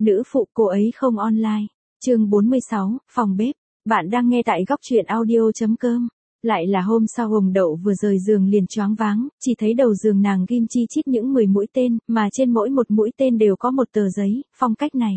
Nữ phụ cô ấy không online. Chương 46, phòng bếp. Bạn đang nghe tại góc truyện audio.com. Lại là hôm sau Hồng Đậu vừa rời giường liền choáng váng, chỉ thấy đầu giường nàng ghim chi chít những 10 mũi tên, mà trên mỗi một mũi tên đều có một tờ giấy, phong cách này.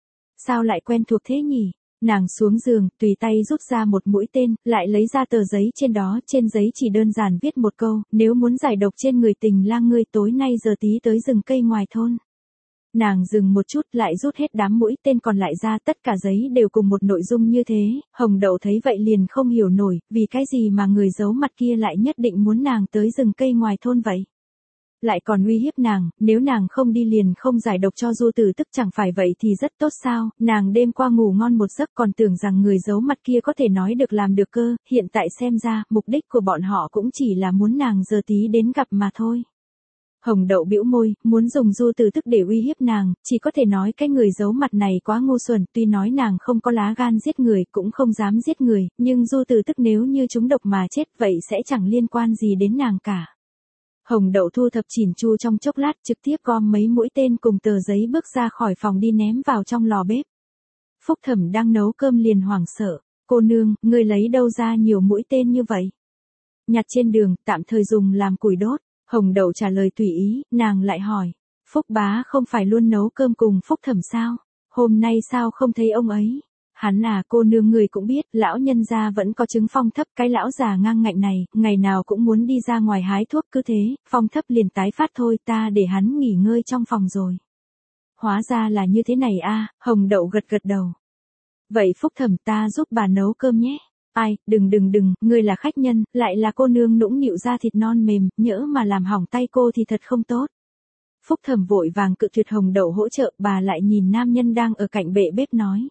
Sao lại quen thuộc thế nhỉ? Nàng xuống giường, tùy tay rút ra một mũi tên, lại lấy ra tờ giấy trên giấy chỉ đơn giản viết một câu, nếu muốn giải độc trên người tình lang ngươi tối nay giờ tí tới rừng cây ngoài thôn. Nàng dừng một chút lại rút hết đám mũi tên còn lại ra, tất cả giấy đều cùng một nội dung như thế, Hồng Đậu thấy vậy liền không hiểu nổi, vì cái gì mà người giấu mặt kia lại nhất định muốn nàng tới rừng cây ngoài thôn vậy. Lại còn uy hiếp nàng, nếu nàng không đi liền không giải độc cho Du Tử Tức, chẳng phải vậy thì rất tốt sao, nàng đêm qua ngủ ngon một giấc còn tưởng rằng người giấu mặt kia có thể nói được làm được cơ, hiện tại xem ra, mục đích của bọn họ cũng chỉ là muốn nàng giờ tí đến gặp mà thôi. Hồng Đậu bĩu môi, muốn dùng Du Tử Tức để uy hiếp nàng, chỉ có thể nói cái người giấu mặt này quá ngu xuẩn, tuy nói nàng không có lá gan giết người, cũng không dám giết người, nhưng Du Tử Tức nếu như trúng độc mà chết vậy sẽ chẳng liên quan gì đến nàng cả. Hồng Đậu thu thập chỉn chu trong chốc lát, trực tiếp gom mấy mũi tên cùng tờ giấy bước ra khỏi phòng đi ném vào trong lò bếp. Phúc Thẩm đang nấu cơm liền hoảng sợ, cô nương, ngươi lấy đâu ra nhiều mũi tên như vậy? Nhặt trên đường, tạm thời dùng làm củi đốt. Hồng Đậu trả lời tùy ý, nàng lại hỏi, Phúc bá không phải luôn nấu cơm cùng Phúc Thẩm sao? Hôm nay sao không thấy ông ấy? Hắn à, cô nương người cũng biết, lão nhân gia vẫn có chứng phong thấp, cái lão già ngang ngạnh này, ngày nào cũng muốn đi ra ngoài hái thuốc, cứ thế, phong thấp liền tái phát thôi, ta để hắn nghỉ ngơi trong phòng rồi. Hóa ra là như thế này a, Hồng Đậu gật gật đầu. Vậy Phúc Thẩm ta giúp bà nấu cơm nhé. Ai, đừng, ngươi là khách nhân, lại là cô nương nũng nịu da thịt non mềm, nhỡ mà làm hỏng tay cô thì thật không tốt. Phúc Thẩm vội vàng cự tuyệt Hồng Đậu hỗ trợ, bà lại nhìn nam nhân đang ở cạnh bệ bếp nói.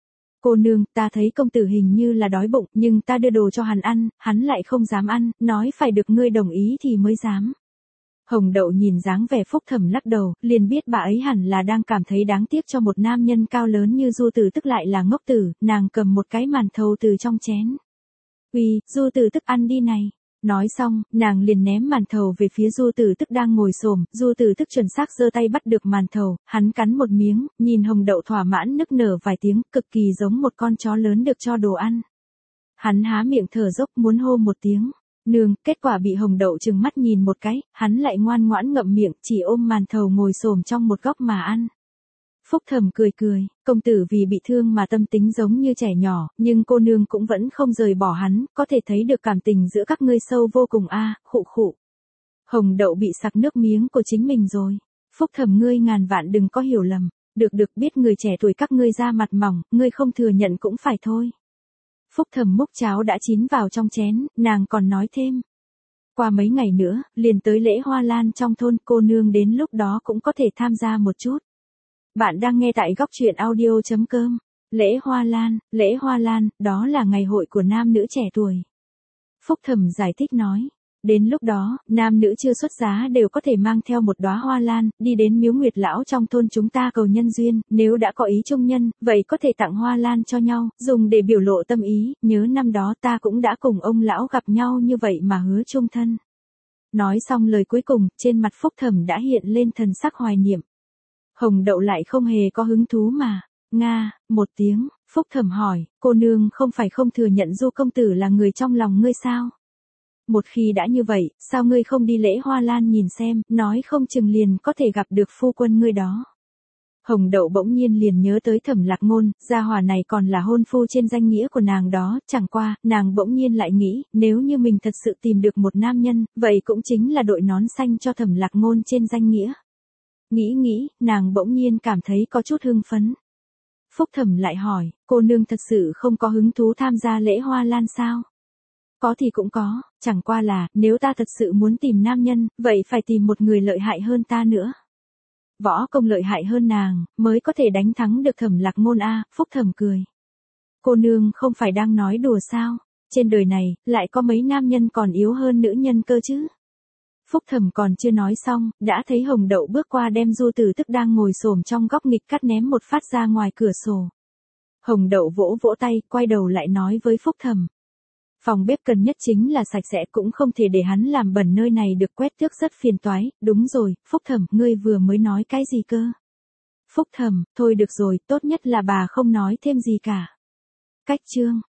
Cô nương, ta thấy công tử hình như là đói bụng, nhưng ta đưa đồ cho hắn ăn, hắn lại không dám ăn, nói phải được ngươi đồng ý thì mới dám. Hồng Đậu nhìn dáng vẻ Phúc Thẩm lắc đầu, liền biết bà ấy hẳn là đang cảm thấy đáng tiếc cho một nam nhân cao lớn như Du Tử Tức lại là ngốc tử, nàng cầm một cái màn thầu từ trong chén. Uy, Du Tử Tức ăn đi này. Nói xong, nàng liền ném màn thầu về phía Du Tử Tức đang ngồi xổm, Du Tử Tức chuẩn xác giơ tay bắt được màn thầu, hắn cắn một miếng, nhìn Hồng Đậu thỏa mãn nức nở vài tiếng, cực kỳ giống một con chó lớn được cho đồ ăn. Hắn há miệng thở dốc muốn hô một tiếng, nương, kết quả bị Hồng Đậu trừng mắt nhìn một cái, hắn lại ngoan ngoãn ngậm miệng, chỉ ôm màn thầu ngồi xổm trong một góc mà ăn. Phúc Thẩm cười, công tử vì bị thương mà tâm tính giống như trẻ nhỏ, nhưng cô nương cũng vẫn không rời bỏ hắn, có thể thấy được cảm tình giữa các ngươi sâu vô cùng a, khụ khụ. Hồng Đậu bị sặc nước miếng của chính mình rồi. Phúc Thẩm ngươi ngàn vạn đừng có hiểu lầm, được biết người trẻ tuổi các ngươi da mặt mỏng, ngươi không thừa nhận cũng phải thôi. Phúc Thẩm múc cháo đã chín vào trong chén, nàng còn nói thêm. Qua mấy ngày nữa, liền tới lễ hoa lan trong thôn, cô nương đến lúc đó cũng có thể tham gia một chút. Bạn đang nghe tại góc truyện audio.com. Lễ Hoa Lan, đó là ngày hội của nam nữ trẻ tuổi. Phúc Thẩm giải thích nói. Đến lúc đó, nam nữ chưa xuất giá đều có thể mang theo một đóa hoa lan, đi đến miếu Nguyệt Lão trong thôn chúng ta cầu nhân duyên, nếu đã có ý chung nhân, vậy có thể tặng hoa lan cho nhau, dùng để biểu lộ tâm ý, nhớ năm đó ta cũng đã cùng ông lão gặp nhau như vậy mà hứa chung thân. Nói xong lời cuối cùng, trên mặt Phúc Thẩm đã hiện lên thần sắc hoài niệm. Hồng Đậu lại không hề có hứng thú mà. Nga, một tiếng, Phúc Thẩm hỏi, cô nương không phải không thừa nhận Du công tử là người trong lòng ngươi sao? Một khi đã như vậy, sao ngươi không đi lễ hoa lan nhìn xem, nói không chừng liền có thể gặp được phu quân ngươi đó. Hồng Đậu bỗng nhiên liền nhớ tới Thẩm Lạc Ngôn, gia hỏa này còn là hôn phu trên danh nghĩa của nàng đó, chẳng qua, nàng bỗng nhiên lại nghĩ, nếu như mình thật sự tìm được một nam nhân, vậy cũng chính là đội nón xanh cho Thẩm Lạc Ngôn trên danh nghĩa. Nghĩ, nàng bỗng nhiên cảm thấy có chút hưng phấn. Phúc Thẩm lại hỏi, cô nương thật sự không có hứng thú tham gia lễ hoa lan sao? Có thì cũng có, chẳng qua là, nếu ta thật sự muốn tìm nam nhân, vậy phải tìm một người lợi hại hơn ta nữa. Võ công lợi hại hơn nàng, mới có thể đánh thắng được Thẩm Lạc Ngôn a. Phúc Thẩm cười. Cô nương không phải đang nói đùa sao? Trên đời này, lại có mấy nam nhân còn yếu hơn nữ nhân cơ chứ? Phúc Thẩm còn chưa nói xong, đã thấy Hồng Đậu bước qua đem Du Tử Tức đang ngồi xổm trong góc nghịch cắt ném một phát ra ngoài cửa sổ. Hồng Đậu vỗ tay, quay đầu lại nói với Phúc Thẩm. Phòng bếp cần nhất chính là sạch sẽ, cũng không thể để hắn làm bẩn nơi này được, quét tước rất phiền toái. Đúng rồi, Phúc Thẩm, ngươi vừa mới nói cái gì cơ? Phúc thầm, thôi được rồi, tốt nhất là bà không nói thêm gì cả. Cách chương